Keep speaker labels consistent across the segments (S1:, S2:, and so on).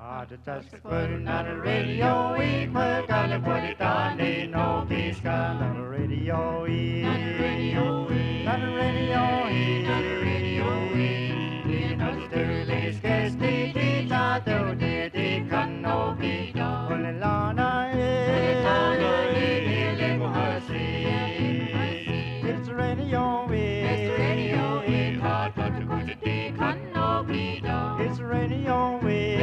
S1: the touch putting on the radio, we put on the body down, they know peace on the radio, on the radio, on the radio, on the radio, we know the early scares, they did not do, they can no be done. Only Lana, it's the radio, it's the radio, hard but the good, they can no be done. It's the radio,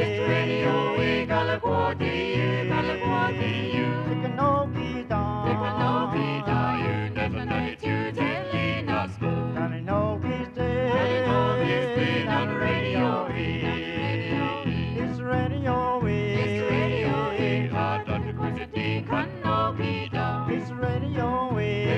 S1: California, they can no be done. They can no be done. You never know it, you telling us more. Can I know he's dead? On the radio, it's the radio, it's the radio, hard but the good, they can no be done. It's the radio,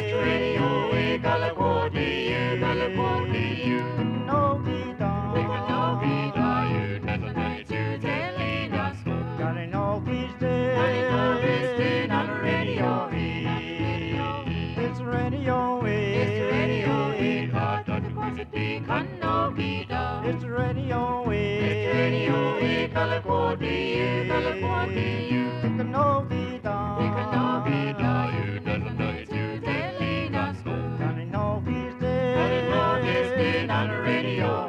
S1: California, they can no be done. They can no be done. You never know it, you telling us more. Can I know he's dead? On the radio, it's the radio, it's the radio, hard but the good, they can no be done. It's the radio, California, they can no be done. They can no be done. You never know it, you telling us more. Can I know he's dead? On the radio,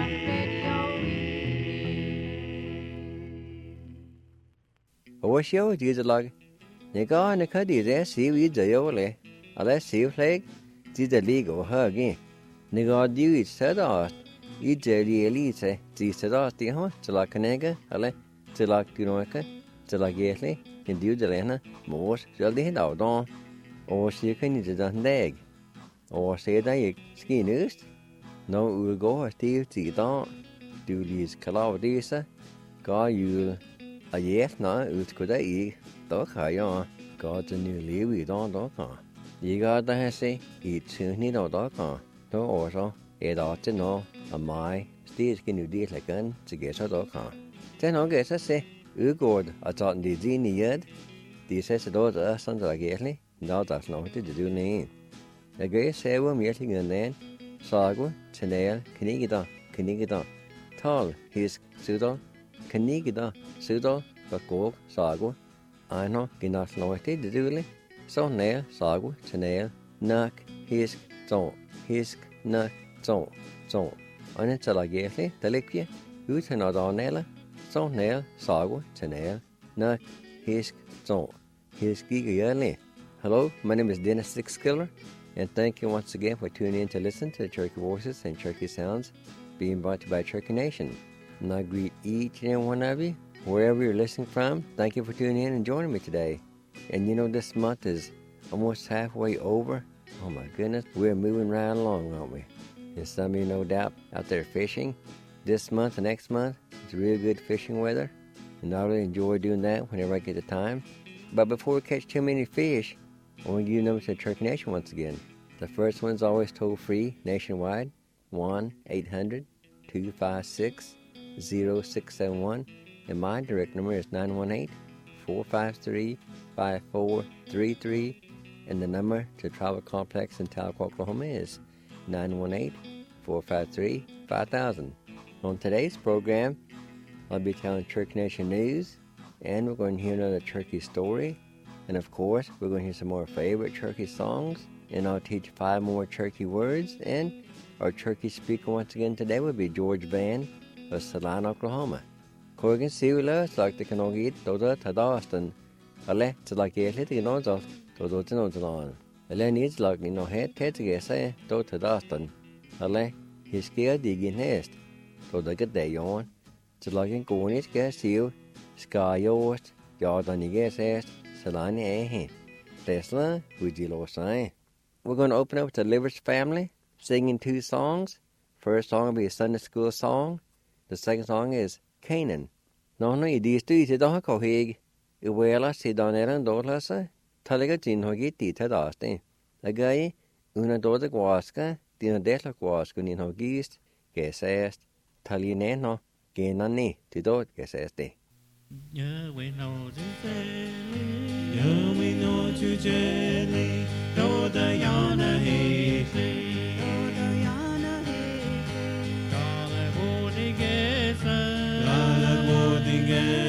S2: Ủa xíu chị giờ là nhà có nó khá đi ra xíu ý giờ yếu lệ ở đây xíu lấy chị giờ đi của họ kì nhà có điều ít sợ đó ý giờ đi lý sẽ chị sợ đó thì hả chỉ là cái này cái ở đây chỉ là cái nói cái chỉ là cái này cái điều giờ này nè mua giờ đi đâu đó ủa xíu cái này giờ đây ủa xíu đây cái nữa nó ưu gỗ tiêu chỉ đó điều lý cái nào đi sa có ưu à yes nó cái đấy đó khởi đó có cho nhiều liều gì đó cả giờ cái đó sẽ ít chuyện như đó cả đó ở sao ở đó chứ nó ở mai still cái nhiều đi lại cái cái số đó cả thế nó cái sẽ gọi ở chọn đi gì nhiều thì sẽ đó là xong rồi cái này đó là nó thì được này cái sẽ với mấy cái người này sao quá cho nên cái này đó thal his sự đó cái này đó sự đó và cuộc sao quá ai nó cái nào nói thế được rồi sau này sao quá cho nên nắc his nắc trong anh ấy trả lời cái này tại lý kia cứ thế nào đó này là sau này sao quá cho nên nắc his cái này. Hello, my name is Dennis Sixkiller, and thank you once again for tuning in to listen to the Cherokee Voices and Cherokee Sounds being brought to you by Cherokee Nation. And I greet each and every one of you, wherever you're listening from. Thank you for tuning in and joining me today. And you know, this month is almost halfway over. Oh my goodness, we're moving right along, aren't we? And some of you, no doubt, out there fishing. This month and next month, it's real good fishing weather. And I really enjoy doing that whenever I get the time. But before we catch too many fish, I want to give you numbers to Cherokee Nation once again. The first one's always toll-free nationwide, 1-800-256-0671. And my direct number is 918-453-5433. And the number to Travel Complex in Tahlequah, Oklahoma is 918-453-5000. On today's program, I'll be telling Cherokee Nation news, and we're going to hear another Cherokee story. And of course, we're going to hear some more favorite Cherokee songs, and I'll teach 5 more Cherokee words. And our Cherokee speaker once again today will be George Van of Salina, Oklahoma. Corgan Sewler, like the Kanogit, Doda, Tadaston, Ale, to like a little nose of Dodo Tinoton. Ale needs like no head, Tetty, say, Do Tadaston. Ale, he's scared digging nest. Doda get day on. To like in Gornish gas seal, Sky yours, Jordan, you guess asked. Salani eh. Tesla, would you lo say? We're going to open up with the Livers family, singing 2 songs. First song will be a Sunday school song. The second song is Canaan. No, you do to the Hoko Hig. You will us see down there and Dolasa. Talaga Jin Hogi Tita Dasti. A guy, una doda guasca, Dina Detla guasca in Hogist, guess asked. Talineno, Genani, to do it, guess asked.
S3: Yahweh knows Yahweh knows you jelly, do the yana hate, Dala Wodigesa,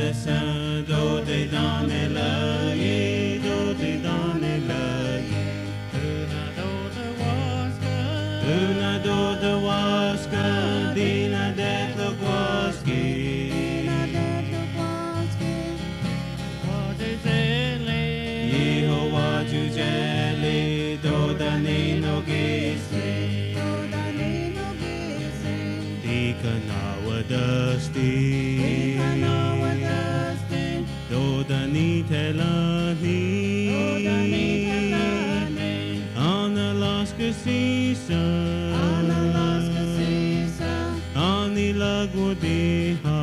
S3: Kanawadasti, Dodani Telani, on Alaska season, on the Lagwadeha,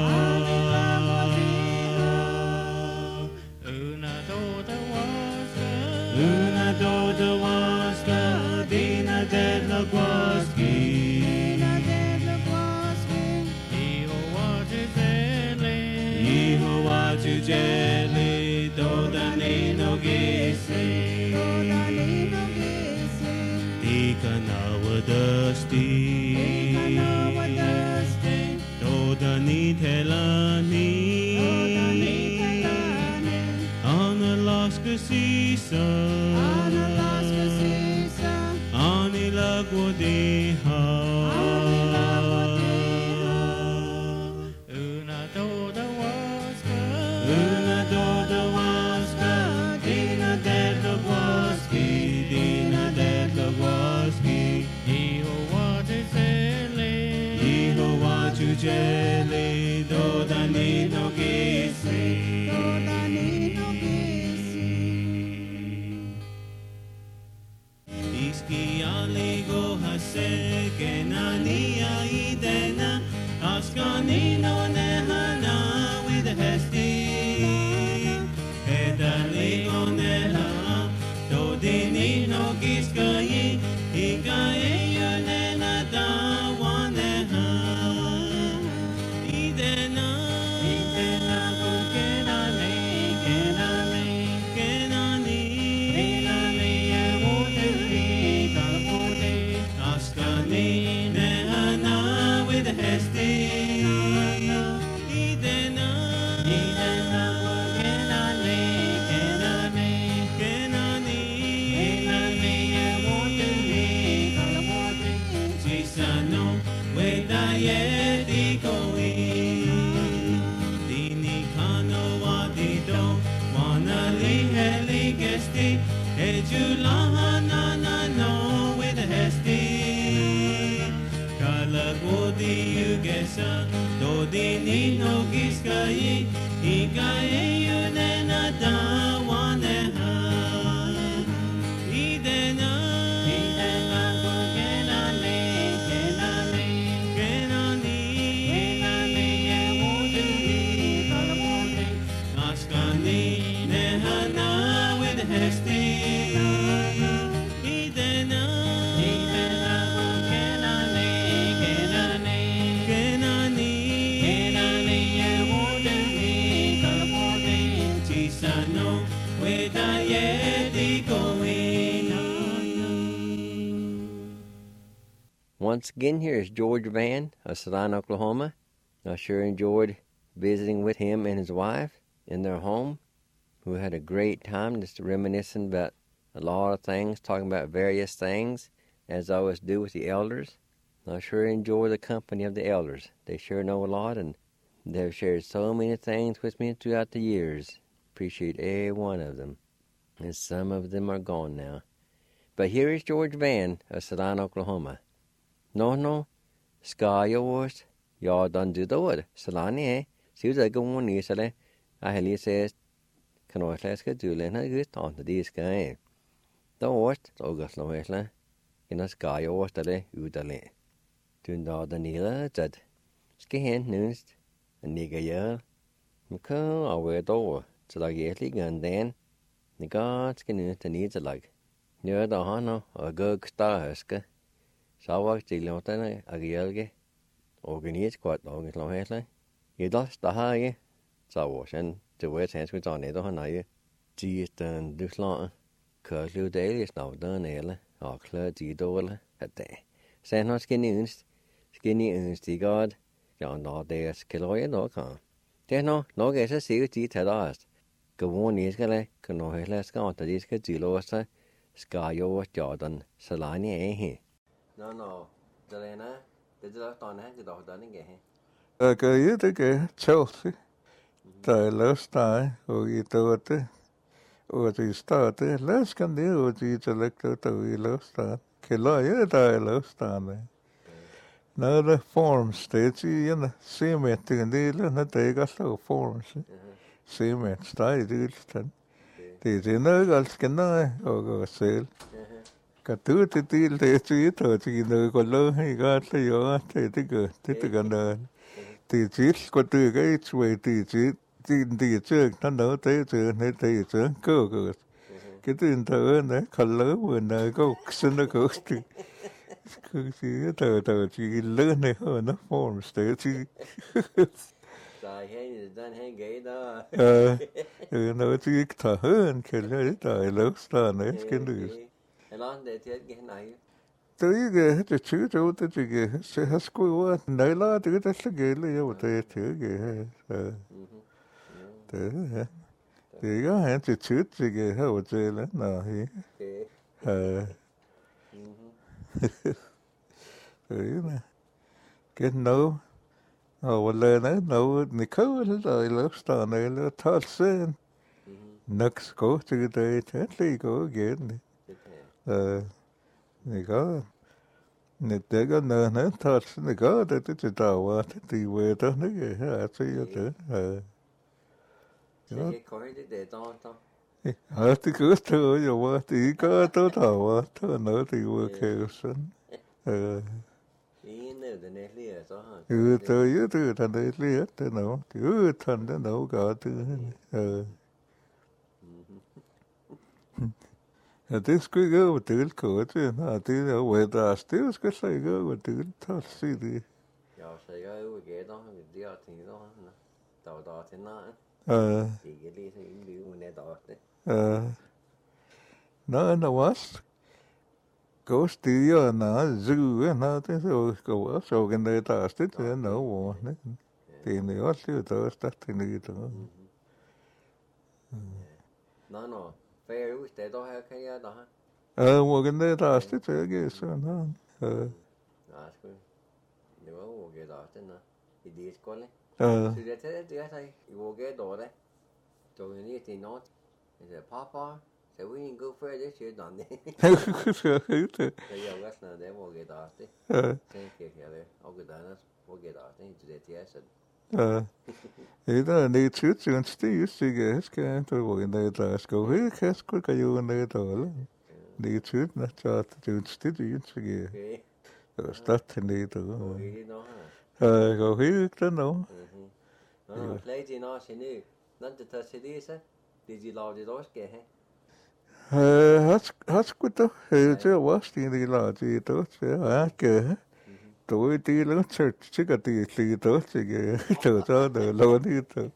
S3: Una Doda Waska, Dina Dead Lagwaski. Jelly, Dodani no Gisi, Tikanawadasti, Dodani Telani, on Alaska season, on Ilagwadeha. Jelly, Dodani no Gisi, Iski aligo hase kenani aidena, Askani no nehana with a hesti, Edali on neha, Dodini no giskai, Ikae yunena da waneha. Dodini no giskai, Ikae yunena da waneha. Idena, kenani, Askani nehana with hesti.
S2: Once again, here is George Van of Salina, Oklahoma. I sure enjoyed visiting with him and his wife in their home. We had a great time just reminiscing about a lot of things, talking about various things, as I always do with the elders. I sure enjoy the company of the elders. They sure know a lot, and they've shared so many things with me throughout the years. Appreciate every one of them. And some of them are gone now. But here is George Van of Salina, Oklahoma. No, ska yours, jag done do the word. Salani, see the go on easily. I heli says, can I let's get to learn a good on the disc. The worst, August Loesla, in a ska yours tale, udale. Tunda the needle that skin noons, a nigger year. McCall, I wear door, so I get and then the gods can the needs a like. Near the honor or good star husker. Sauer Tilotana, Agielge, organized quite long as long as you lost the high, Sauer, and the West hands with on it on I. Gee, then do slaughter, cause you daily is now done, Ella, or clergy dollar at day. Send not skinny uns, the God, John all day as Killoy no come. There's no guess a see tea at last. Go on, is gonna, can no less go to this Gilosa, Skyo, Jordan, Salani, eh? No, Delena, did you left on hand the dog done again?
S4: You take a Chelsea. The last time, or you thought, or you started, less can do what you elected to be last time. Kilaya, die last time. Nå, det forms, det er til en cement, det er en del af det, ikke også forms. Cement, steg, det er sådan. Det er noget, alt skal nøje, og selv. Kan du det del, det er til et, og til noget, går lov, ikke alt, det gør, det gør, det gør noget. Det er til, går du ikke et, det er til, det er til, der noget, det er til, det er til, gå. Cái tên thơ này còn lớn hơn này có xin nó có thì chỉ thơ chỉ lớn này hơn nó form state chỉ
S2: Tại hay đang hay ghế đó.
S4: nó chỉ thơ hơn cái này tại lớn star này cái này.
S2: Nó để thiết cái này.
S4: Tới cái chữ chỗ tới cái sẽ hát qua này là tới cái sẽ cái là yêu tới cái thế thì có hẹn thì chữ thì cái hậu chơi là nào thì nè cái nấu lên đấy nấu thì khâu rồi lớp star này là thắt sen nấc cố từ đây thế thì có cái này này có này để cái nơi nó thắt này có để chỉ tàu thì về đó nó cái hả chơi thế
S2: Cái khói để to.
S4: thì cứ thôi rồi thì có tốt thảo thôi nữa thì vừa kêu xuân
S2: Ý nữa thì này lìa cho hả?
S4: Tới từ thành đấy lìa thế nào cứ thành thế nào cả thứ thế cứ gỡ một thứ cổ chứ à thì ở ngoài ta still cứ say gỡ một thứ thật gì đi
S2: Giờ say gỡ cái đó thì đi thì đó tàu thế nào thì cái đi thì đi này tàu đấy
S4: nó quá có still nó dữ nó thế rồi có số cái này ta still thế nào vậy đấy thì nếu still ta start thì này đó
S2: nó fair với thế đó hay cái đó
S4: một cái này ta still thế cái số nó
S2: nếu mà cái đó thế nào thì đi con đấy thì thế thấy cái đó đấy rồi như thì nó thì papa sẽ với những cái fair đấy chuyện đó đấy bây giờ cái nào để một cái đó đấy cái đấy cái đó nó một cái đó đấy thì thế
S4: thế đó này chút chuyện still cái tôi vừa này ta có hết cái cái này đó là này chút nó cho chuyện still cái start thì này đó có hết cái nó
S2: lấy gì nó xin đi nó chỉ thật xin đi sao đi gì lo gì đó cái
S4: hát của tôi chứ quá thì đi lo gì đó chứ cái tôi đi lớn church chứ cái gì đó chứ cái tôi cho được lo đi tôi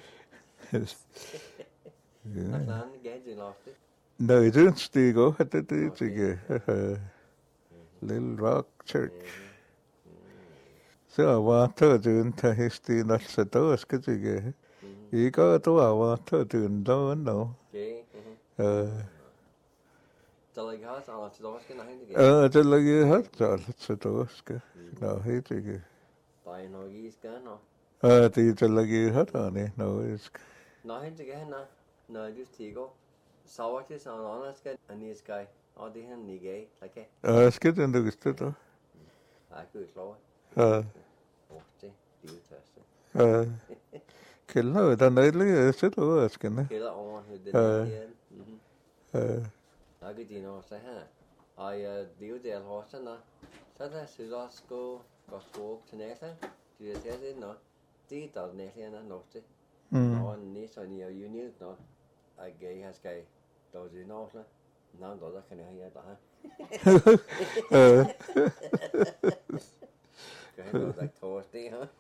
S2: cái gì lo chứ
S4: nơi dân thì có hết đấy chứ cái Little Rock Church so wa thơ dun ta histi na sa to cái gì cái ý có to wa thơ dun đó nó
S2: cho lại hết sao cho cái này
S4: cho lại hết cho sa to cái nó hết cái
S2: tại nó ghi cái nó
S4: thì cho lại hết rồi này
S2: nó hết cái nó just thì có sau cái sau nó cái anh ấy cái ở đây hắn nghỉ cái
S4: cái tên được cái đó
S2: cứ lâu
S4: cái là ta nói lấy rất là cái này
S2: cái là on cái gì nó sẽ ha ai điều để họ sẽ nó sẽ là sự lo school có school thế này sao thì sẽ thế nó tí tàu này thế nó chứ nó ní sao nhiều unit nó ai cái has cái tàu gì nó sao nó đó là cái này hay đó ha cái đó là thôi tí hả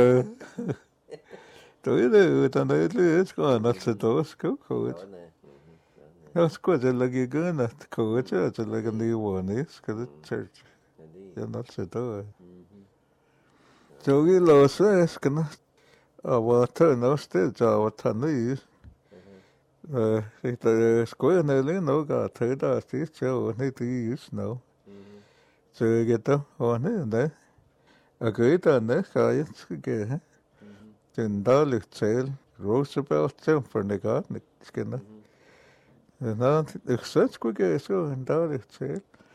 S4: tôi đây ta nói lấy cái nó sẽ đó cái khẩu nó sẽ là cái nó khẩu chứ sẽ là cái new one cái church nó sẽ đó 저기 로스에서 그나 와터 노스테 저 와터니 그 스코어네리 노가 더다 시죠 네디 스노 저게도 오네데 그이다네 가이 그게 진달리 제일 로스벨트 템퍼네가 느끼나 나 익스스 그게 소 진달리 제일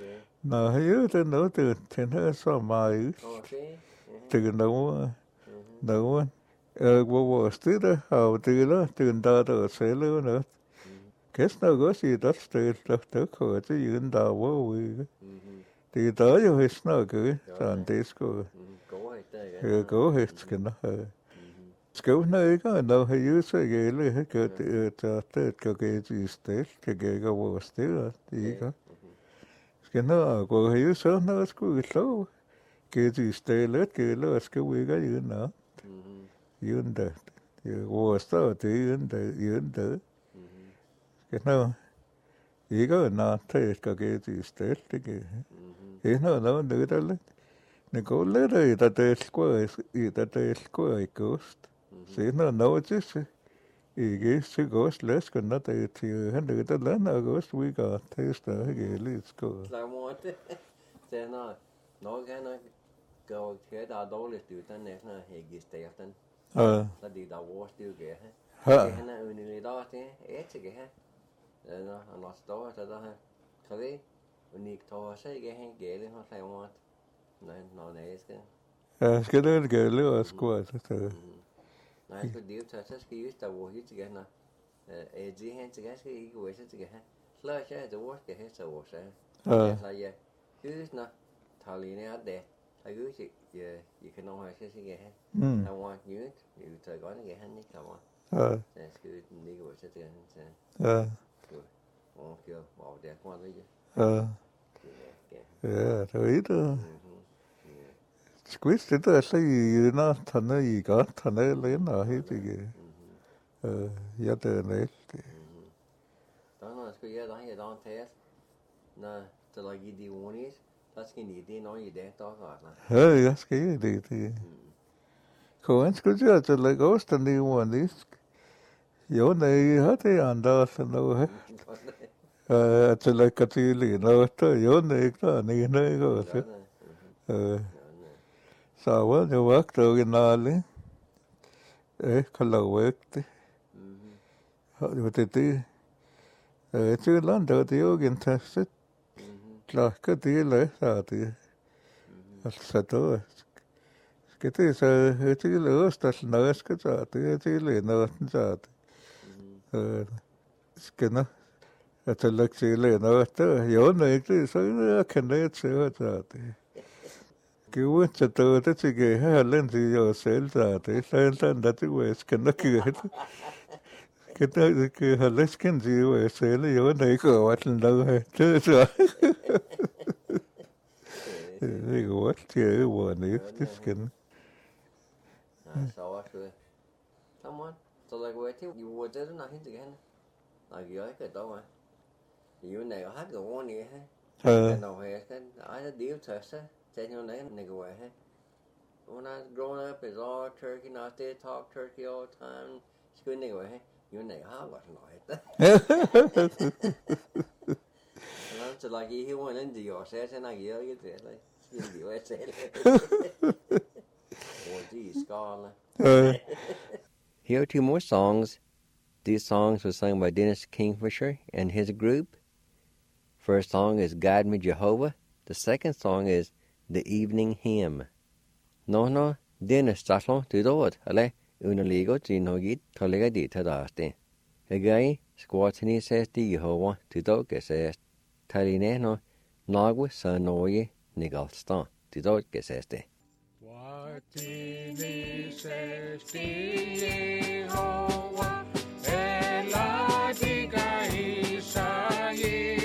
S4: Nå, her er noget, den her så meget.
S2: Okay.
S4: Det er noget. Hvor vores det har det der sælger noget. Kan snakke også i det sted, der kommer til en der hvor vi. Det er der jo har snakket, så det skulle. Gå helt skal nok. Skal man ikke når har jo så gælde har gjort det kan gå i sted, kan gå over sted, det ikke. Skal nok gå her så når skulle så. Geht i stedet gælder skal vi ikke i noget. Yunda, vores der det yunda. Skal nok ikke når det skal gå i stedet det. Det er noget nyt eller. Det går lidt i det skulle i gost. Se noget til sig. Ikke så gost læsker når det til han det der land august vi går til stadig lidt skål.
S2: Så må det. Det når kan nok gå til der dårligt ud den næsten ikke stærten. Så det der vores det gør her. Han er jo lidt der det ikke her. Når han står der her. Kan vi unikt tog sig ikke hen gælde hos Lamort. Når næste.
S4: Ja, skal det gælde og skål så.
S2: Nej, så det så skal vi der hvor hit igen. Det hen til skal ikke gå til her. Slår jeg det vores skal så vores. Så ja. Hus når taler ned det. Så hus jeg kan nå have sig her. Der var nyt. Det tager godt ikke han ikke kommer. Så skal vi ikke gå til her.
S4: Ja.
S2: Okay, wow, det kommer det ikke.
S4: Ja, det er det. Squeeze det der så i når tanne i godt tanne lænder helt ikke. Ja, det er net.
S2: Der skal jeg der til. Når der ligger de unis, der skal ni det når i det der godt.
S4: Ja, jeg skal det. Kan skulle jeg til at gå stand i unis. Jo, nej, har det andre så noget. Til at gå til noget, jo, nej, også. Så var det vagt originale. Kan lave det. Det er til landet, det er jo fantastisk. Klakker det så det. Altså då skal det så til Østers noget skal så det til noget så det. Skal nå at lægge til noget der. Jo, nej, det så jeg kan det så det. Gud, så det til at have lidt i os selv, så det er sådan, at det skal nok gøre det. Kan have lidt kendt i os selv, jo, der ikke går til noget her. Det er så. Det er godt, det er jo det skal.
S2: Så også det. Someone, så der går til, jo, det er nok ikke igen. Nej, jeg ikke dog. Jo, nej, jeg har det ordentligt her. Når jeg skal, det er jo tørste. Then your name, nigga, way, hey? When I was growing up, it's all Turkey, and I did talk Turkey all the time. It's good, nigga, way, hey? You nigga, I wasn't like that. And I'm just like, he went into your set, and I get there, like, you US said. Boy, geez, Scarlet.
S3: Here are two more songs. These songs were sung by Dennis Kingfisher and his group. First song is Guide Me Jehovah. The second song is The Evening Hymn. No, Dennis Staslon to do it, ale, unaligo to no git, tolega di tadaste. A guy, squatini says the Jehovah to do says, Taline no, Nagwa sanoye, Nigalstan, to do says the.
S1: Squatini says the Jehovah, Elatica Isaie.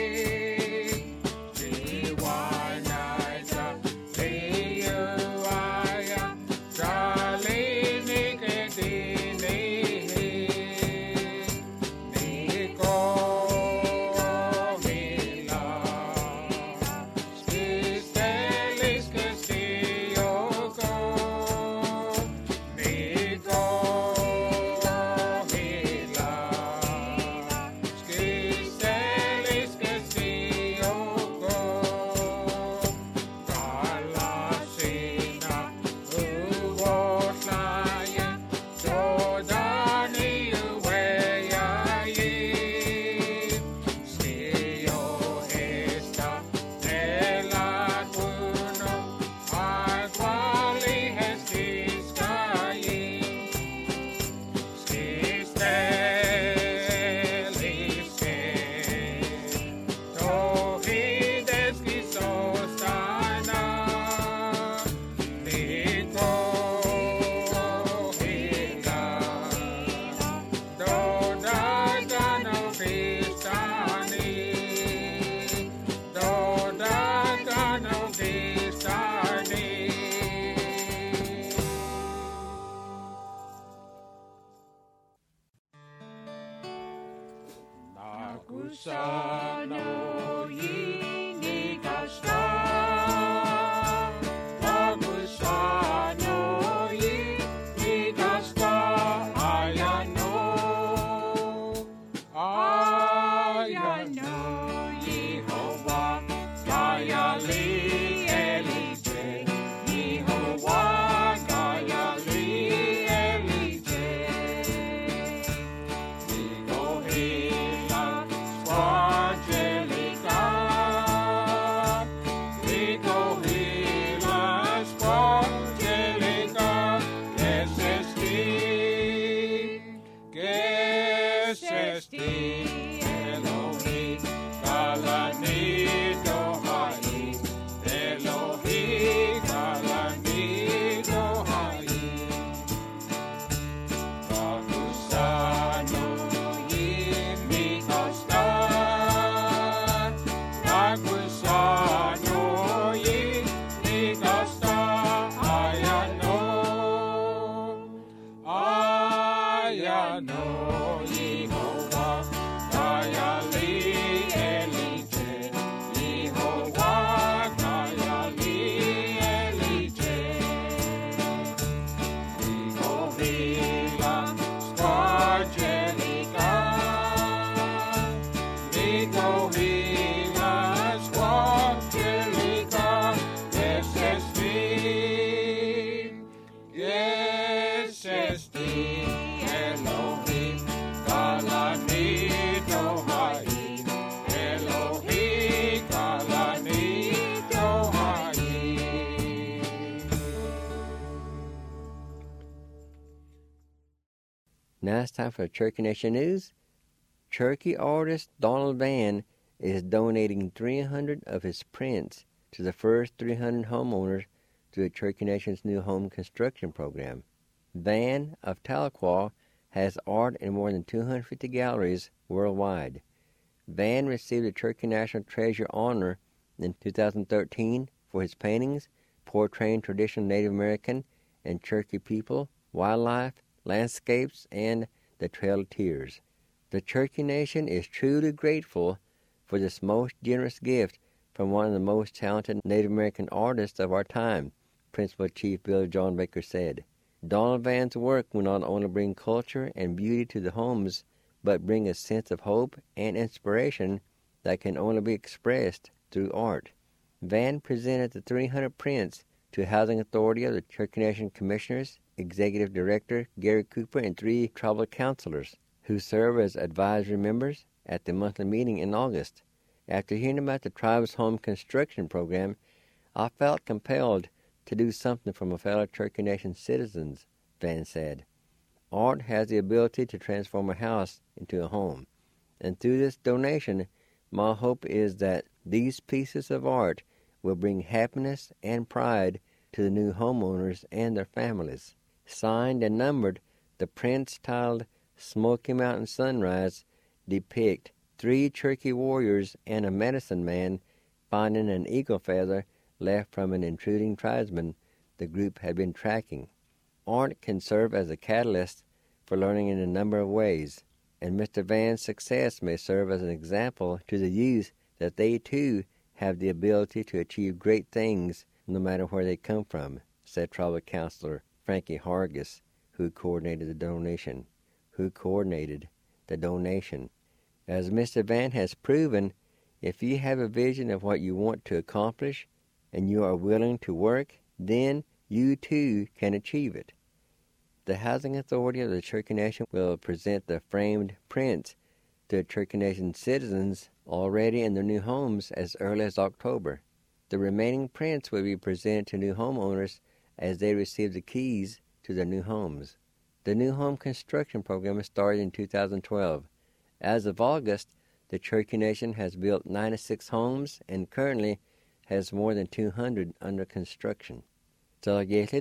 S1: Kusano yini kasta, Kusano yini kasta, ayano, Yehovah, Gayali Elije, Yehovah, Gayali Elije, Nigohila, Swangelica, Nigohila, Swangelica, Gesesti, Elohim, Galanito Hai, Elohim, Galanito Hai, Bakusano yimi kasta, Bakusano yimi kasta, ayano, Yehovah, Gayali Elije, Yehovah, Gayali Elije, Nigohila, Swangelica, Nigohila, Swangelica, Gesesti, Elohim, Galanito Hai, Elohim, Galanito Hai.
S3: Now it's time for Cherokee Nation News. Cherokee artist Donald Van is donating 300 of his prints to the first 300 homeowners through the Cherokee Nation's new home construction program. Van of Tahlequah has art in more than 250 galleries worldwide. Van received the Cherokee National Treasure Honor in 2013 for his paintings portraying traditional Native American and Cherokee people, wildlife, landscapes, and the Trail of Tears. The Cherokee Nation is truly grateful for this most generous gift from one of the most talented Native American artists of our time, Principal Chief Bill John Baker said. Donald Van's work will not only bring culture and beauty to the homes, but bring a sense of hope and inspiration that can only be expressed through art. Van presented the 300 prints to Housing Authority of the Cherokee Nation Commissioners, Executive Director Gary Cooper, and 3 tribal councilors who serve as advisory members at the monthly meeting in August. After hearing about the tribe's home construction program, I felt compelled to do something for my fellow Cherokee Nation citizens, Van said. Art has the ability to transform a house into a home, and through this donation, my hope is that these pieces of art will bring happiness and pride to the new homeowners and their families. Signed and numbered, the prints titled Smoky Mountain Sunrise depict 3 Cherokee warriors and a medicine man finding an eagle feather left from an intruding tribesman the group had been tracking. Art can serve as a catalyst for learning in a number of ways, and Mr. Van's success may serve as an example to the youth that they too have the ability to achieve great things no matter where they come from, said Tribal Counselor Frankie Hargis, who coordinated the donation. As Mr. Van has proven, if you have a vision of what you want to accomplish and you are willing to work, then you too can achieve it. The Housing Authority of the Cherokee Nation will present the framed prints to the Cherokee Nation citizens already in their new homes as early as October. The remaining prints will be presented to new homeowners as they receive the keys to their new homes. The new home construction program started in 2012. As of August, the Cherokee Nation has built 96 homes and currently has more than 200 under construction. So Donald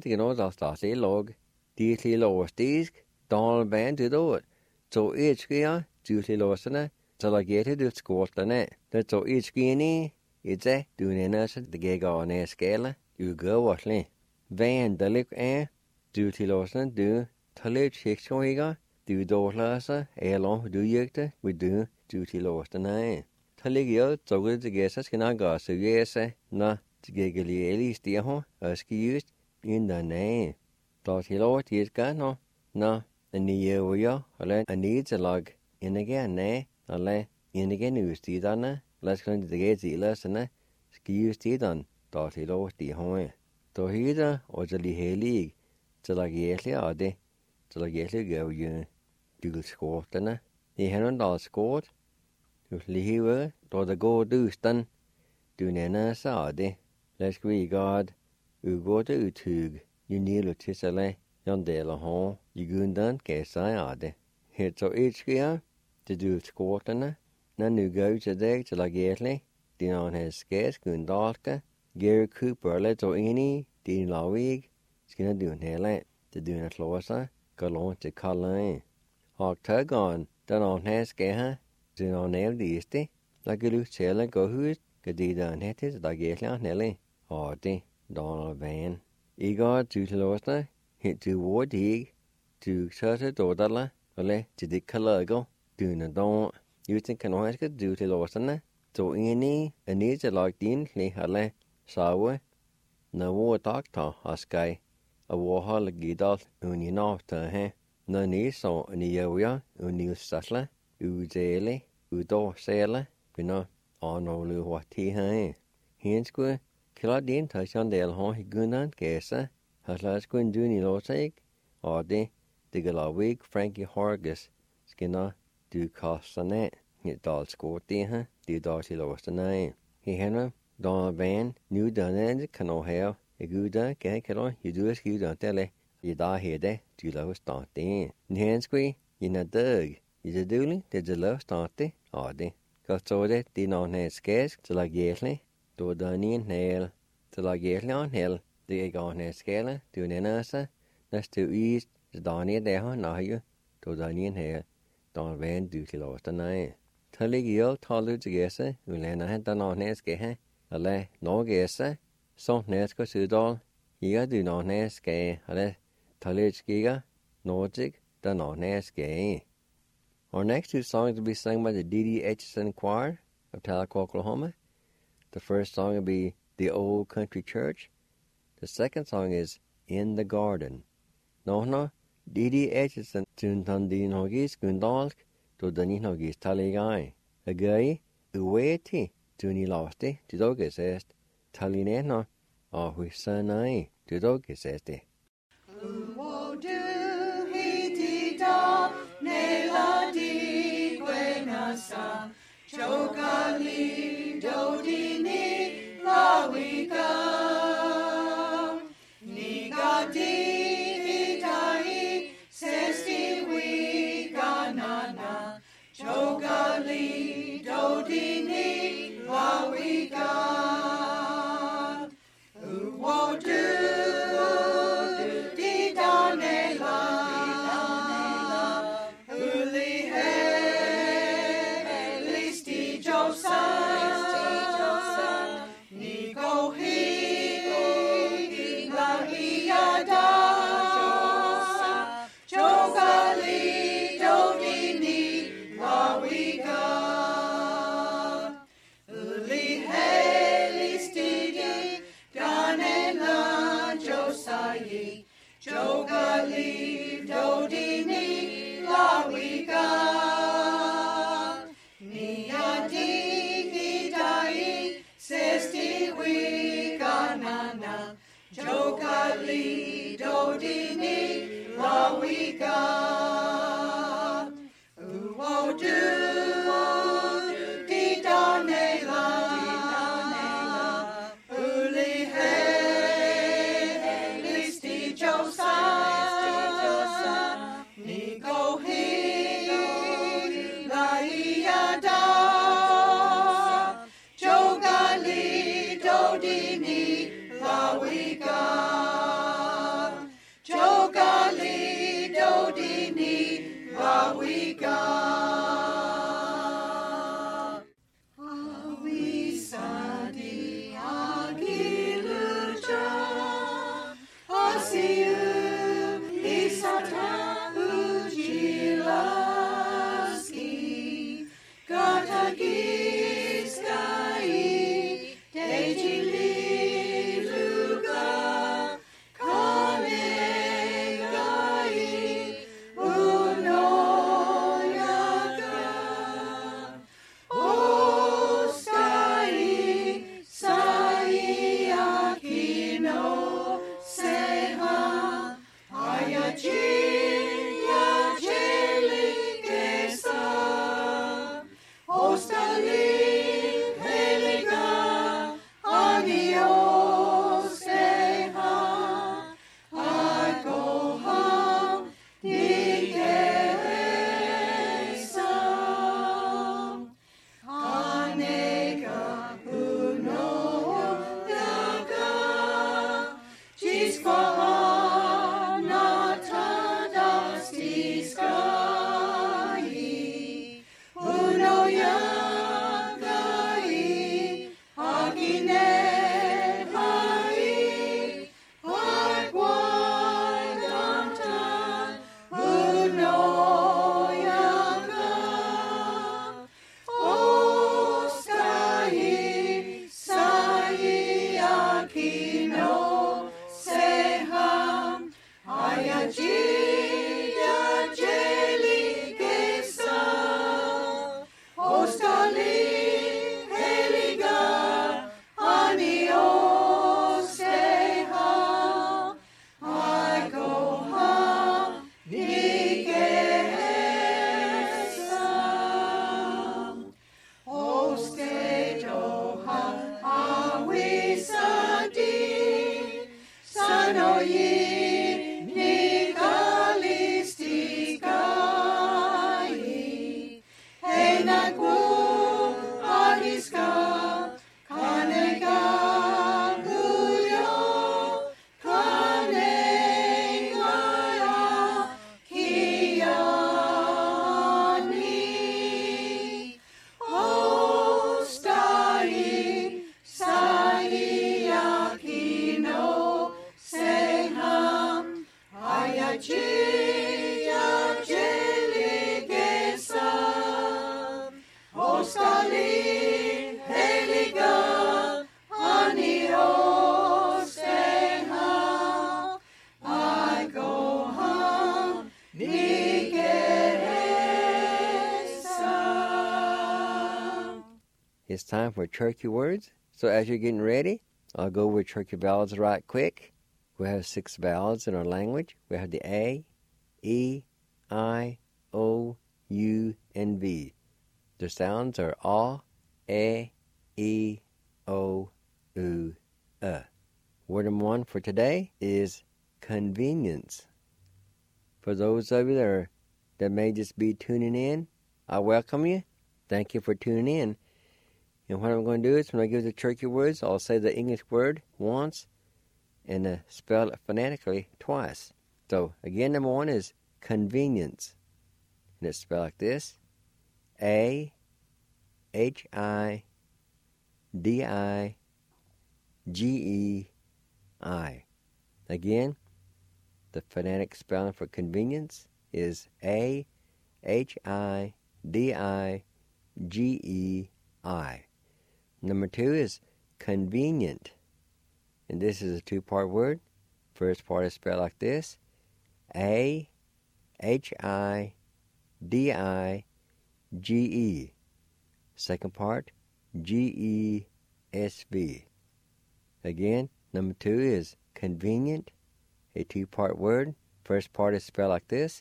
S3: Van did it. So each year, Julie Lawson, so I get it to Scotland. That's so each guinea, it's a doing the gig on a scale. You go what Van the lick air, Julie Lawson do, Tulip Shakespeare, do Dorlasa, Elon, do Yekta, we do,
S2: du til låstene. Taligio tog det gæsa skal nok gøre så gæsa, når det gik lige elis de ho, og skal just inden næ. Der til lov til et gør når en nye uger, eller en nye til lag, en igen næ, eller en igen udstiderne, lad os kunne det gæse i løsene, skal just inden, der til lov de ho. Der hedder, og til lige helig, til at gæsle af det, til at gæsle gav jo dylskårtene. I hænden der skårt, du lever, da det går dusten, du nænder sig af det. Lad os vi godt udgå det udtug, jo nilo til sig, jan deler hår, i gundan gav sig af det. Helt så et sker, det dylskårtene, når nu går til dig til at gæsle, din anhed skæs gundalke, Gary Cooper let så ind i din lavig, skal du hele, det du har slået sig, går lånt til kalde. Og tøggen, den anhed skal have, den anhed liste, der kan du tælle gå ud, kan det der anhed til der gæsle anhælde, og det, der van. I går du til låsene, helt til hvor dig, du tørte dårdale, eller til det kaløgger, du når Just kan du skal du til låsene, så ind i en ny til lag din eller saue, når hvor dagter har skaj, og hvor holde gidal uni navta he, når ni så ni jøja uni stasle, udele, udår sæle, binder anåle hurtig he. Hensku, klar din tager del ha i gundan gæse, har lad os kun du ni låsæg, og det kan lavig Frankie Hargis, skinner du kastane, et dalskort det her, det der til låsene. I hende, der van, nu denne kan du have, guda kan I du skrive tale, I der hedder, du laver starte. Henskui, I dag, I det dårlig, det laver starte, og det. Kan så det når han skæsk til at gæsle, då der ni en hel, til at gæsle en hel, det ikke han skæle, du nænder sig, næste uge, så der ni der har nøje, då der ni en hel, der van du til låsene. Taligio taler til gæse, vil han den han skæhe, eller når gæse, så næsker sydal, higer du når næske, eller taligskiga, nordic, den når næske. Our next two songs will be sung by the D.D. Etchison Choir of Tahlequah, Oklahoma. The first song will be The Old Country Church. The second song is In the Garden. Nohna, D.D. Etchison tuntandin hogis gundalk, to danin hogis taligai. Agai, uweti, tuni lasti, tidogis est, talinena, ahuisanai, tidogis este.
S1: Chogali dodini lawika nigati itai sesti wika nana chogali dodini lawika uwodu didanela Chogali dodini lawika niati idai sesti wika nana Chogali dodini lawika uwodu didanela Chogali dodi
S3: It's time for Turkey words. So as you're getting ready, I'll go over Turkey vowels right quick. We have 6 vowels in our language. We have the A, E, I, O, U, and V. The sounds are A, E, O, U, Word number 1 for today is convenience. For those of you that may just be tuning in, I welcome you. Thank you for tuning in. And what I'm going to do is when I give the Turkey words, I'll say the English word once and spell it phonetically twice. So again, number 1 is convenience. And it's spelled like this: A-H-I-D-I-G-E. I. Again, the phonetic spelling for convenience is A-H-I-D-I-G-E-I. Number 2 is convenient. And this is a 2-part word. First part is spelled like this: A-H-I-D-I-G-E. Second part, G-E-S-V. Again, number 2 is convenient, a 2-part word. First part is spelled like this: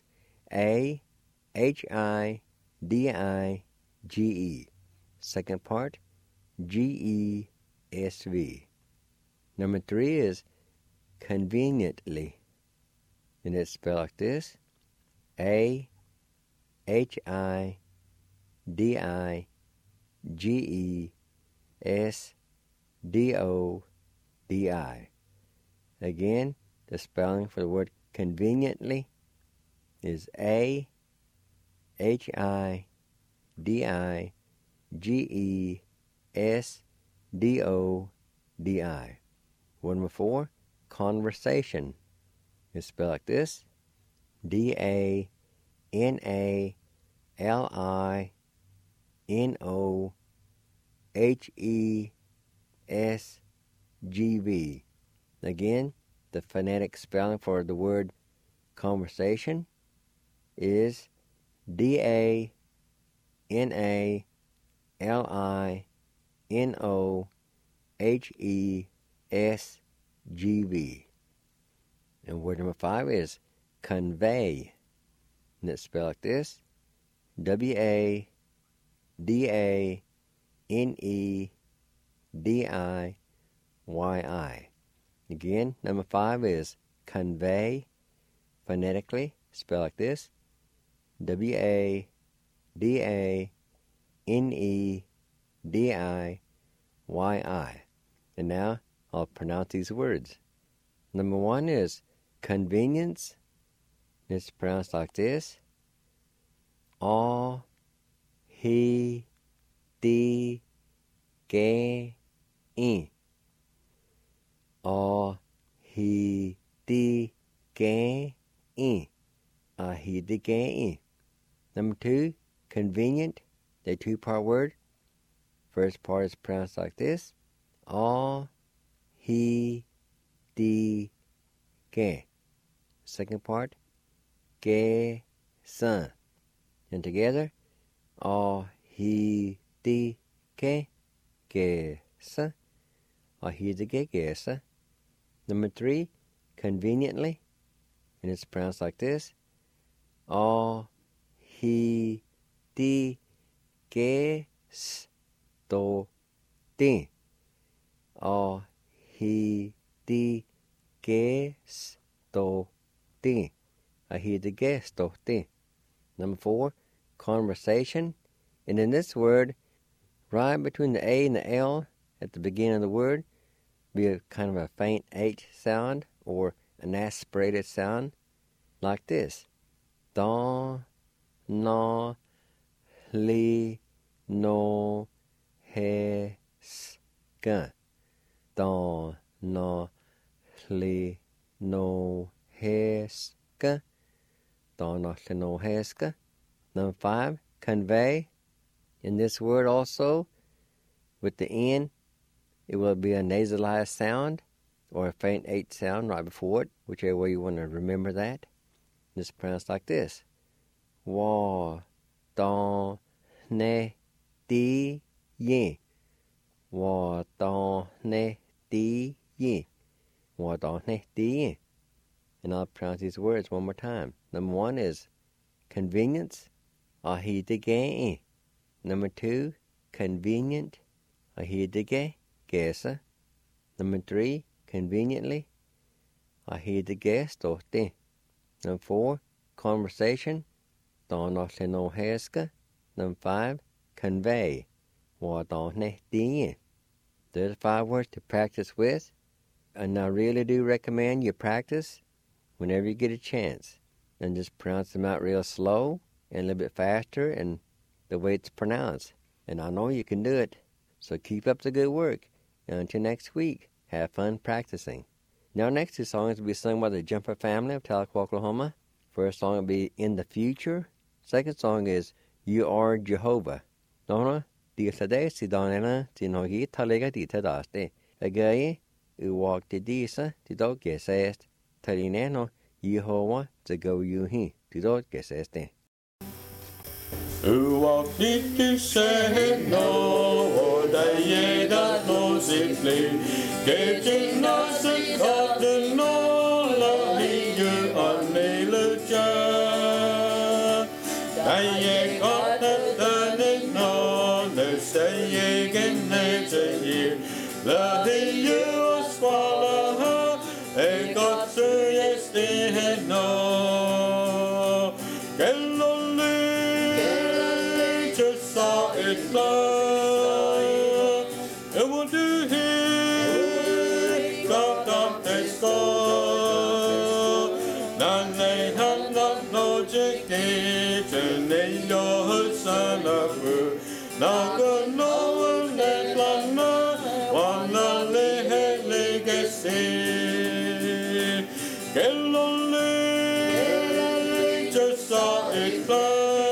S3: A-H-I-D-I-G-E. Second part, G-E-S-V. Number 3 is conveniently. And it's spelled like this: A-H-I-D-I-G-E-S-D-O-D-I. Again, the spelling for the word conveniently is A-H-I-D-I-G-E-S-D-O-D-I. Word number 4, conversation. It's spelled like this: D-A-N-A-L-I-N-O-H-E-S-G-V. Again, the phonetic spelling for the word conversation is D-A-N-A-L-I-N-O-H-E-S-G-V. And word number 5 is convey. And it's spelled like this: W-A-D-A-N-E-D-I-Y-I. Again, number 5 is convey. Phonetically, spelled like this: W-A-D-A-N-E-D-I-Y-I. And now I'll pronounce these words. Number 1 is convenience. It's pronounced like this: A-H-I-D-G-E. A-H-I-D-G-E. A-H-I-D-G-E. Number 2, convenient, the 2-part word. First part is pronounced like this: A-H-I-D-G. Second part,
S2: ge son. And together, he di ge son. He di ge son. Number 3, conveniently, and it's pronounced like this. He di ge sto din. He di ge sto din. He di ge sto din. Number 4, conversation. And in this word, right between the A and the L at the beginning of the word, be a kind of a faint H sound or an aspirated sound like this. Don, no, li, no, he, ska. Don, no, li, no, he, ska. Don, no, li, no, he, ska. Number 5, convey. In this word also, with the N, it will be a nasalized sound or a faint H sound right before it, whichever way you want to remember that. It's pronounced like this. Wa, don, ne, di, yin. Wa, don, ne, di, yin. Wa, don, ne, di, yin. And I'll pronounce these words one more time. Number 1 is convenience. Ahi de ge. Number 2, convenient. Ahi de ge. Gesa. Number 3, conveniently. Ahi de ge sto din. Number 4, conversation. Don no se no heska. Number 5, convey. Wa don ne din. There's 5 words to practice with. And I really do recommend you practice whenever you get a chance. And just pronounce them out real slow and a little bit faster and the way it's pronounced. And I know you can do it. So keep up the good work. And until next week, have fun practicing. Now, next 2 songs will be sung by the Jumper family of Tahlequah, Oklahoma. First song will be In the Future. Second song is You Are Jehovah. Donna, di sade si donena ti nogi talega di tadaste. Agaye, u walk di disa, ti do gesest. Tarineno, Yehovah, to go you he, ti do geseste.
S1: U walk di say no, da ye da no simply. Getting nothing of the no loving you on me lucha. I got the no, the say again nature here. Loving you swallow her, a got to yes, they had no. Get lonely, just saw it fly. It will do here, got up the score. None they have not no education, they know son of her. Not good, no one they planner, one of the head legacy. Get lonely, just saw it fly.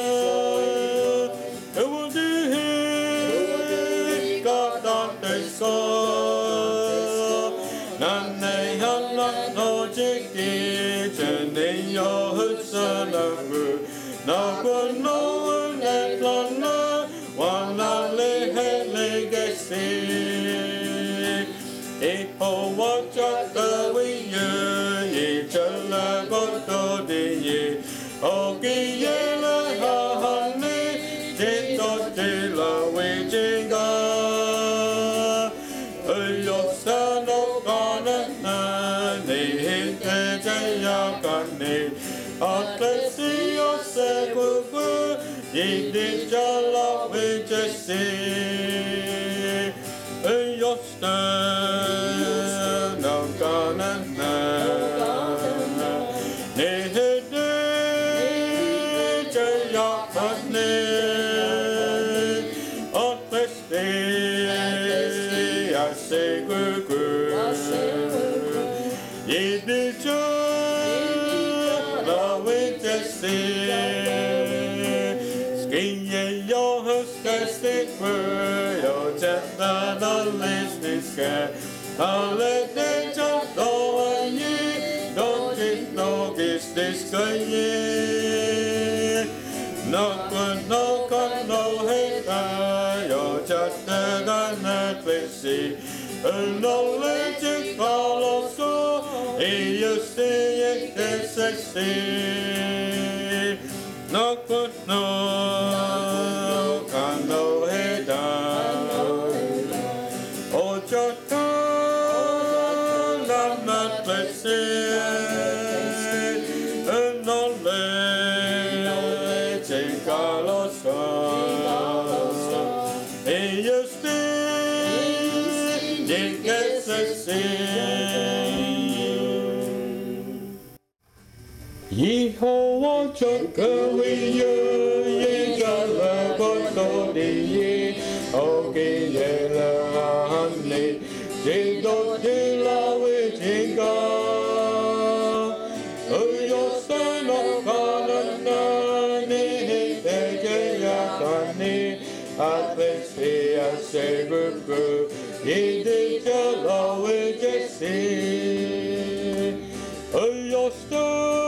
S1: It will do here, got up the score. None they have not no education, they know son of her. Not good, no one they planner, one of the head legacy. People watch out the way you, each other go to the ye. Okay, yellow, honey, take out the way, jinga. Your son of God, and they hit the Jayakane. I'll see your second, ye did your love with Jesse. Your stern of God and I'll let them jump over ye, don't it know this ye no kun no kun no he yo just the net see no let you call so e you stay see no kun no can no he oh just the net see Yehovah Chakawiya Yejala Kotodi Ogi Yela Hanni Jido Dila Wijiga Uyo Sana Kanana Nihi Tejeya Kani Atlesi Asegugu Yidi Jala Wijesi Uyo Sana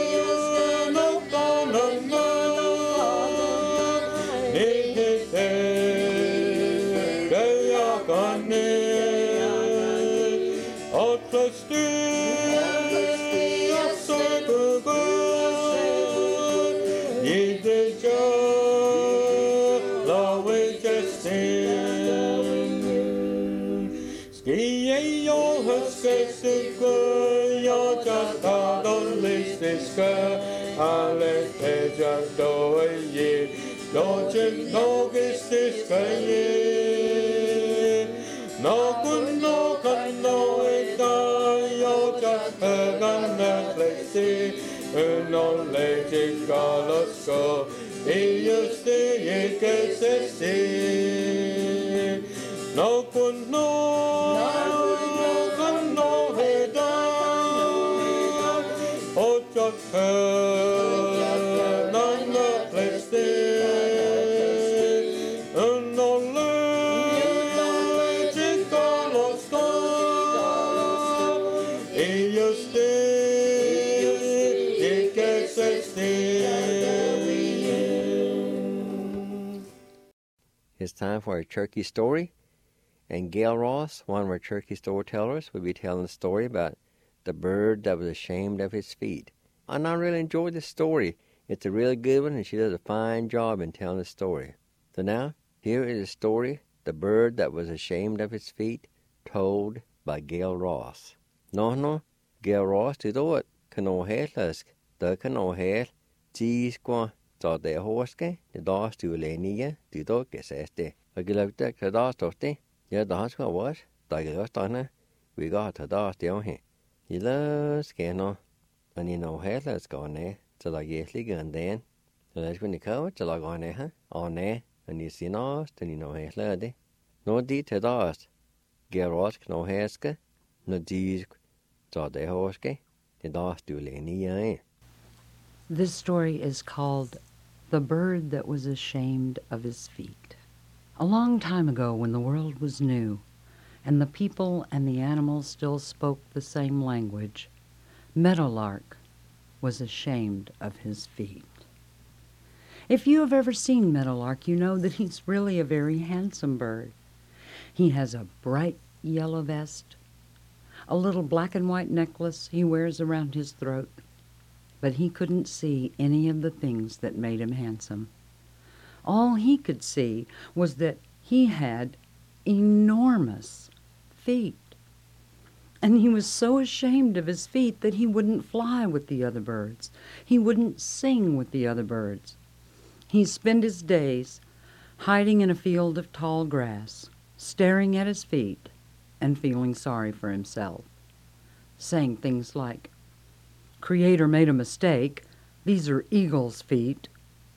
S3: It's time for a turkey story, and Gail Ross, one of our turkey storytellers, will be telling a story about the bird that was ashamed of his feet. And I really enjoyed this story. It's a really good one, and she does a fine job in telling the story. So now, here is a story, The Bird That Was Ashamed of His Feet, told by Gail Ross. No, Gail Ross, du då kan å helsk, det kan å hel, tiskwa, så det hårske, det da stulenige, du då kan sæste. Og glemte at da ståtte, ja da skal være, da grøsterne, vi går til da stjåne. I løske nå, men I nå helsk å ned, så da gjetlige enn den. Så det skulle komme til å gå ned her, og ned, men I sier nå, så I nå heldig. Nå de til da, Gail Ross kan å helske, når de så det hårske, det da stulenige.
S5: This story is called The Bird That Was Ashamed of His Feet. A long time ago, when the world was new, and the people and the animals still spoke the same language, Meadowlark was ashamed of his feet. If you have ever seen Meadowlark, you know that he's really a very handsome bird. He has a bright yellow vest, a little black and white necklace he wears around his throat, but he couldn't see any of the things that made him handsome. All he could see was that he had enormous feet. And he was so ashamed of his feet that he wouldn't fly with the other birds. He wouldn't sing with the other birds. He'd spend his days hiding in a field of tall grass, staring at his feet and feeling sorry for himself, saying things like, "Creator made a mistake. These are eagle's feet."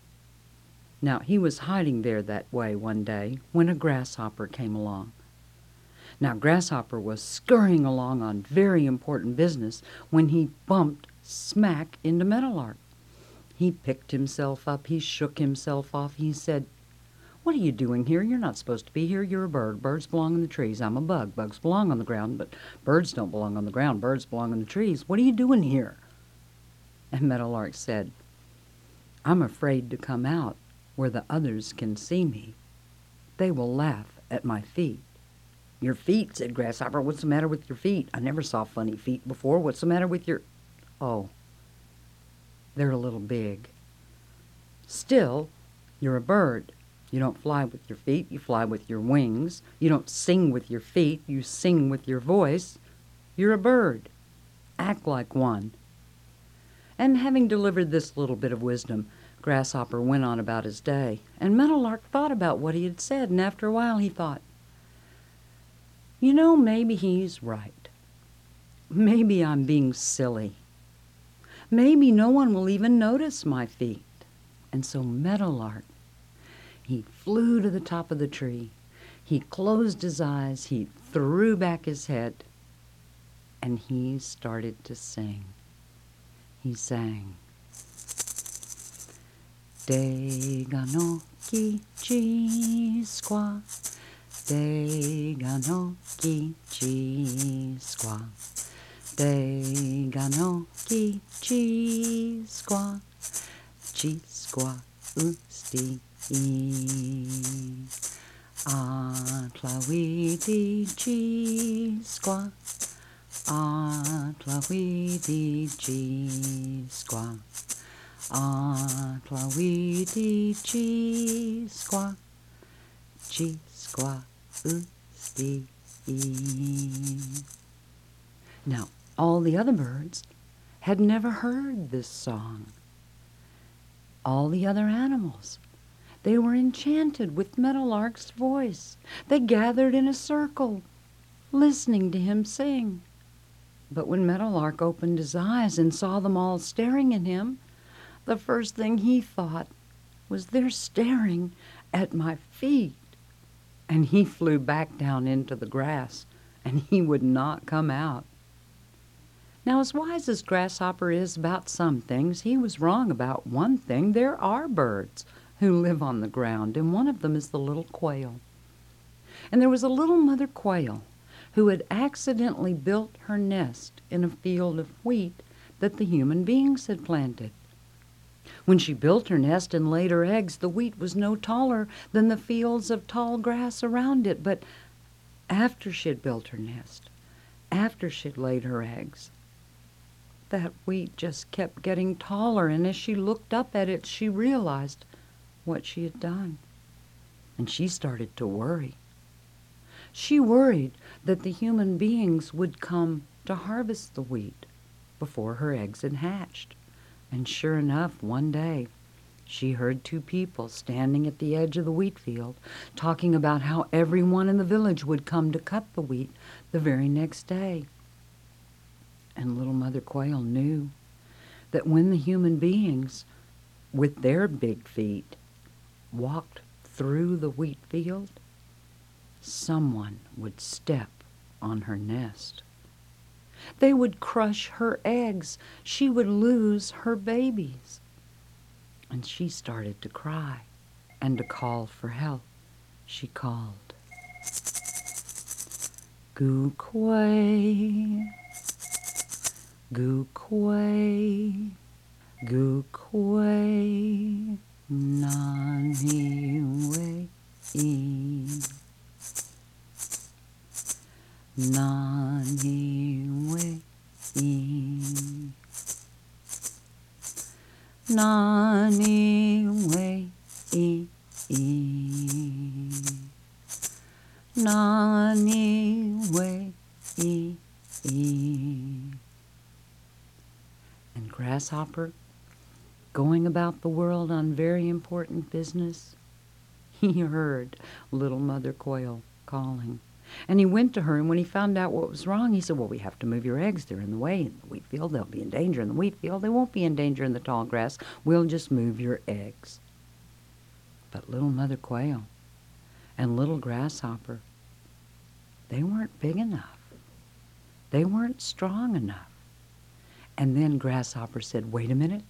S5: Now, he was hiding there that way one day when a grasshopper came along. Now, Grasshopper was scurrying along on very important business when he bumped smack into Meadowlark. He picked himself up, he shook himself off, he said, "What are you doing here? You're not supposed to be here. You're a bird. Birds belong in the trees. I'm a bug. Bugs belong on the ground, but birds don't belong on the ground. Birds belong in the trees. What are you doing here?" And Meadowlark said, I'm afraid to come out where the others can see me. They will laugh at my feet. Your feet, said Grasshopper. What's the matter with your feet? I never saw funny feet before. What's the matter with your... Oh, they're a little big. Still, you're a bird. You don't fly with your feet, you fly with your wings. You don't sing with your feet, you sing with your voice. You're a bird. Act like one. And having delivered this little bit of wisdom, Grasshopper went on about his day. And Meadowlark thought about what he had said, and after a while he thought, you know, maybe he's right. Maybe I'm being silly. Maybe no one will even notice my feet. And so Meadowlark, he flew to the top of the tree. He closed his eyes. He threw back his head. And he started to sing. He sang. Dega no kichi squaw. Dega no kichi squaw. Dega no kichi squaw. Chi squaw usti. Tlawidi chi squaw. Tlawidi chi squaw. Tlawidi chi squaw. Chi squaw usti. Now, all the other birds had never heard this song. All the other animals, they were enchanted with Meadowlark's voice. They gathered in a circle, listening to him sing. But when Meadowlark opened his eyes and saw them all staring at him, the first thing he thought was, they're staring at my feet. And he flew back down into the grass, and he would not come out. Now, as wise as Grasshopper is about some things, he was wrong about one thing. There are birds who live on the ground, and one of them is the little quail. And there was a little mother quail who had accidentally built her nest in a field of wheat that the human beings had planted. When she built her nest and laid her eggs, the wheat was no taller than the fields of tall grass around it. But after she had built her nest, after she'd laid her eggs, that wheat just kept getting taller, and as she looked up at it, she realized what she had done. And she started to worry. She worried that the human beings would come to harvest the wheat before her eggs had hatched. And sure enough, one day, she heard two people standing at the edge of the wheat field talking about how everyone in the village would come to cut the wheat the very next day. And little Mother Quail knew that when the human beings, with their big feet, walked through the wheat field, someone would step on her nest. They would crush her eggs. She would lose her babies. And she started to cry and to call for help. She called, "Goo quay, goo quay, goo quay, nani way, nani way, nani way, nani way. And Grasshopper, going about the world on very important business, he heard little Mother Quail calling. And he went to her, and when he found out what was wrong, he said, "Well, we have to move your eggs. They're in the way in the wheat field. They'll be in danger in the wheat field. They won't be in danger in the tall grass. We'll just move your eggs." But little Mother Quail and little Grasshopper, they weren't big enough. They weren't strong enough. And then Grasshopper said, wait a minute.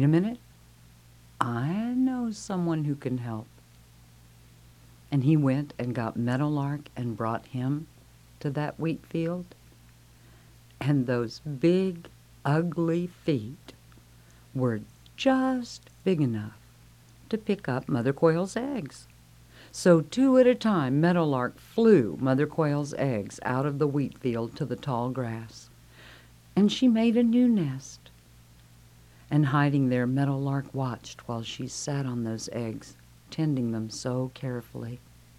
S5: I know someone who can help." And he went and got Meadowlark and brought him to that wheat field. And those big, ugly feet were just big enough to pick up Mother Quail's eggs. So 2 at a time, Meadowlark flew Mother Quail's eggs out of the wheat field to the tall grass. And she made a new nest. And hiding there, Meadowlark watched while she sat on those eggs, tending them so carefully.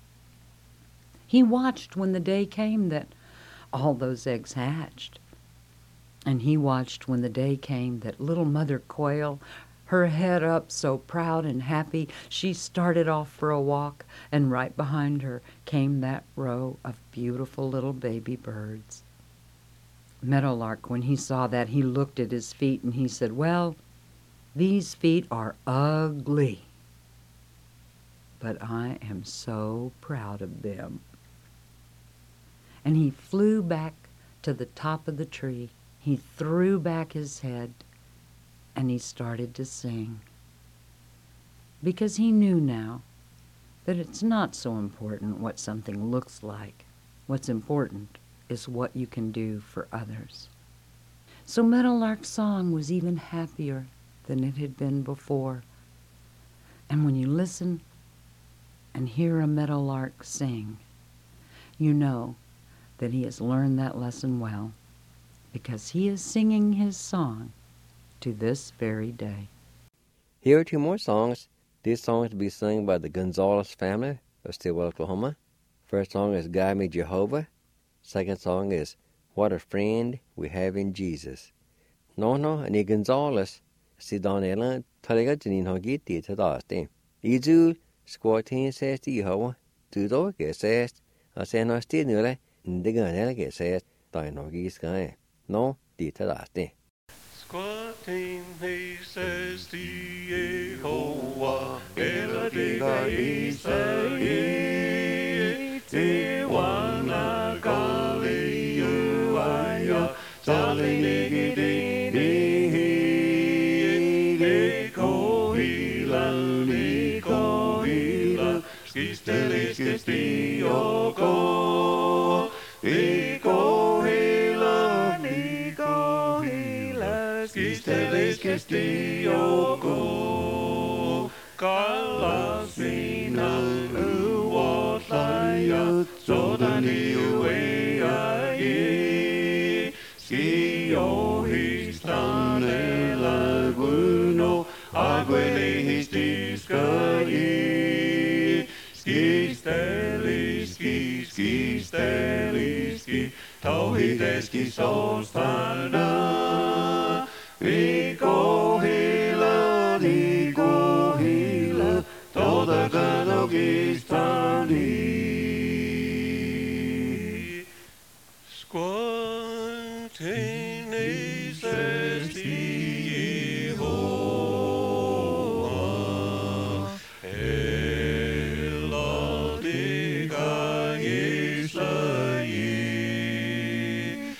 S5: He watched when the day came that all those eggs hatched. And he watched when the day came that little Mother Quail, her head up so proud and happy, she started off for a walk, and right behind her came that row of beautiful little baby birds. Meadowlark, when he saw that, he looked at his feet and he said, "Well, these feet are ugly, but I am so proud of them." And he flew back to the top of the tree. He threw back his head and he started to sing. Because he knew now that it's not so important what something looks like. What's important is what you can do for others. So Meadowlark's song was even happier than it had been before. And when you listen and hear a meadowlark sing, you know that he has learned that lesson well, because he is singing his song to this very day.
S3: Here are 2 more songs. These songs will be sung by the Gonzalez family of Stillwell, Oklahoma. First song is Guide Me Jehovah. Second song is What a Friend We Have in Jesus. No, ni Gonzalez, si Donella, Taliga Janin Hogiti to Dusty. Izul, Squatin says to Jehovah, to the get says, I say no still nula, and the gun get says, Dino Giskai. No, Dita Dusty.
S1: Squatting he says to Yehovah, Ela diga Israel, Tiwana Kali Uaya, Salinigi Niko Hila, Skistelis Kistioko, Skistelis Kistioko, Kalasina Uwataya, Sodani Uea Skio Histane Laguno, Aguele Histiskari, Skistelis, Tauhideski Sostana, Niko hila, toda Ganogistani. Squatting says to Yehovah, Ela diga Israel,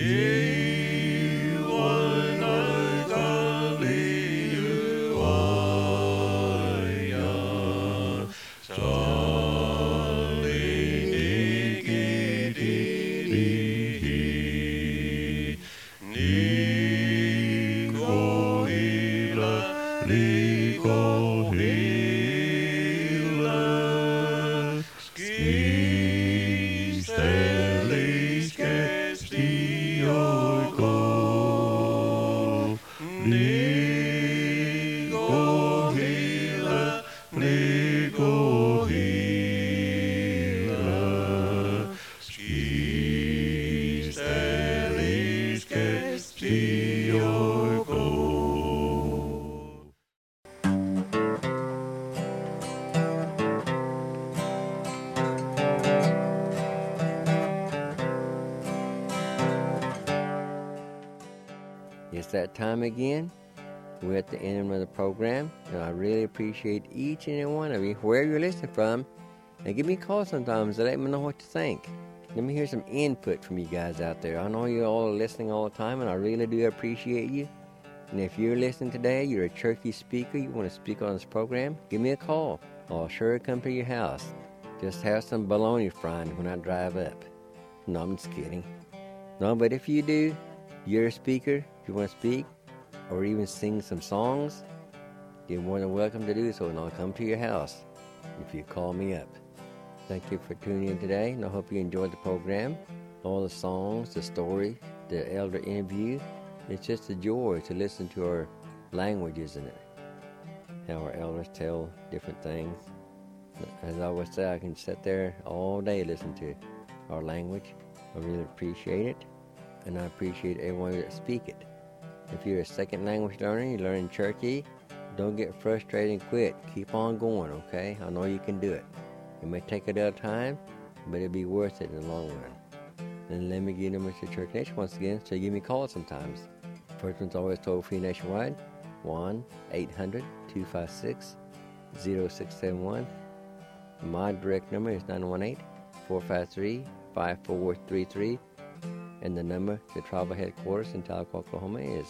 S3: It's that time again. We're at the end of the program, and I really appreciate each and every one of you, wherever you're listening from. And give me a call sometimes to let me know what you think. Let me hear some input from you guys out there. I know you all are listening all the time, and I really do appreciate you. And if you're listening today, you're a Cherokee speaker, you want to speak on this program, give me a call. I'll sure come to your house. Just have some bologna frying when I drive up. No, I'm just kidding. No, but if you do, you're a speaker, you want to speak,
S2: or even sing some songs, you're more than welcome to do so, and I'll come to your house if you call me up. Thank you for tuning in today, and I hope you enjoyed the program. All the songs, the story, the elder interview. It's just a joy to listen to our language, isn't it? How our elders tell different things. As I always say, I can sit there all day and listen to our language. I really appreciate it, and I appreciate everyone that speak it. If you're a second language learner, you learn Cherokee, don't get frustrated and quit. Keep on going, okay? I know you can do it. It may take a little time, but it'll be worth it in the long run. And let me give you the number to Church Nation once again, so you give me a call sometimes. First one's always toll-free nationwide, 1-800-256-0671. My direct number is 918-453-5433. And the number to tribal headquarters in Tahlequah, Oklahoma is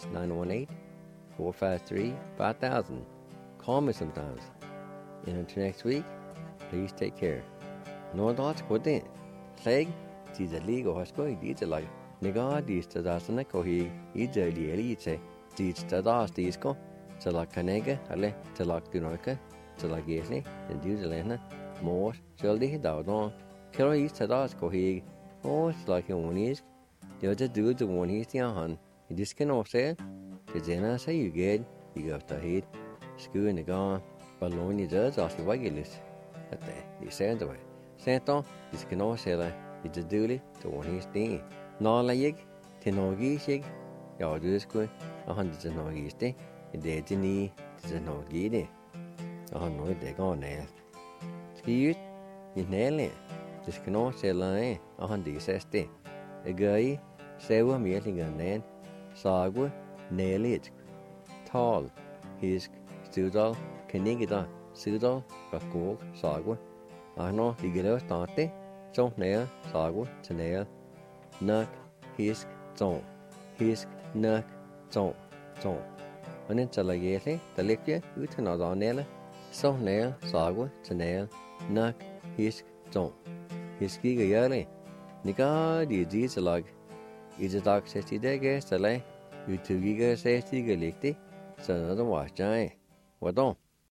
S2: 918-453-5000. Call me sometimes. And until next week, please take care. No thoughts, what then? Leg, she's a legal hospital, it's like Nega, these Tadasana, Kohi, it's a lielite, these Tadas, these go, Tala Kanega, Ale, Talak Dunoka, Tala Gately, and Duzalena, More, Sheldy, Dowdon, Kero East Tadas, Kohi, oh, it's like a one is. The other dude, the one he's the on. You just can all say, because then I say you get, you go to head, school in the gone, but long you does, ask the regulars. At the, you say the way. Santo, you can all say that, it's a duty, the one he's doing. No leg, Tinogi shig, y'all do this good, 100 no easty, and there's a knee, there's no giddy. Oh no, they go nail. Ski you nail it. Just can all say line, 100 60. A guy, several meeting and then, Sagwa, nail it. Tall, his, Studal, Kenigida, Sudal, Bakog, Sagwa. I know the girl started, so nail, Sagwa, to nail. Nuck, his, zone. His, nuck, zone, zone. And then tell a yeti, the lecture, you turn out on nail. So nail, Sagwa, to nail. Nuck, his, zone. His giga yearly. Nika, the disease log. Is a dog says he guess the lay. You two giga says he galicti. So another wash giant. What don't?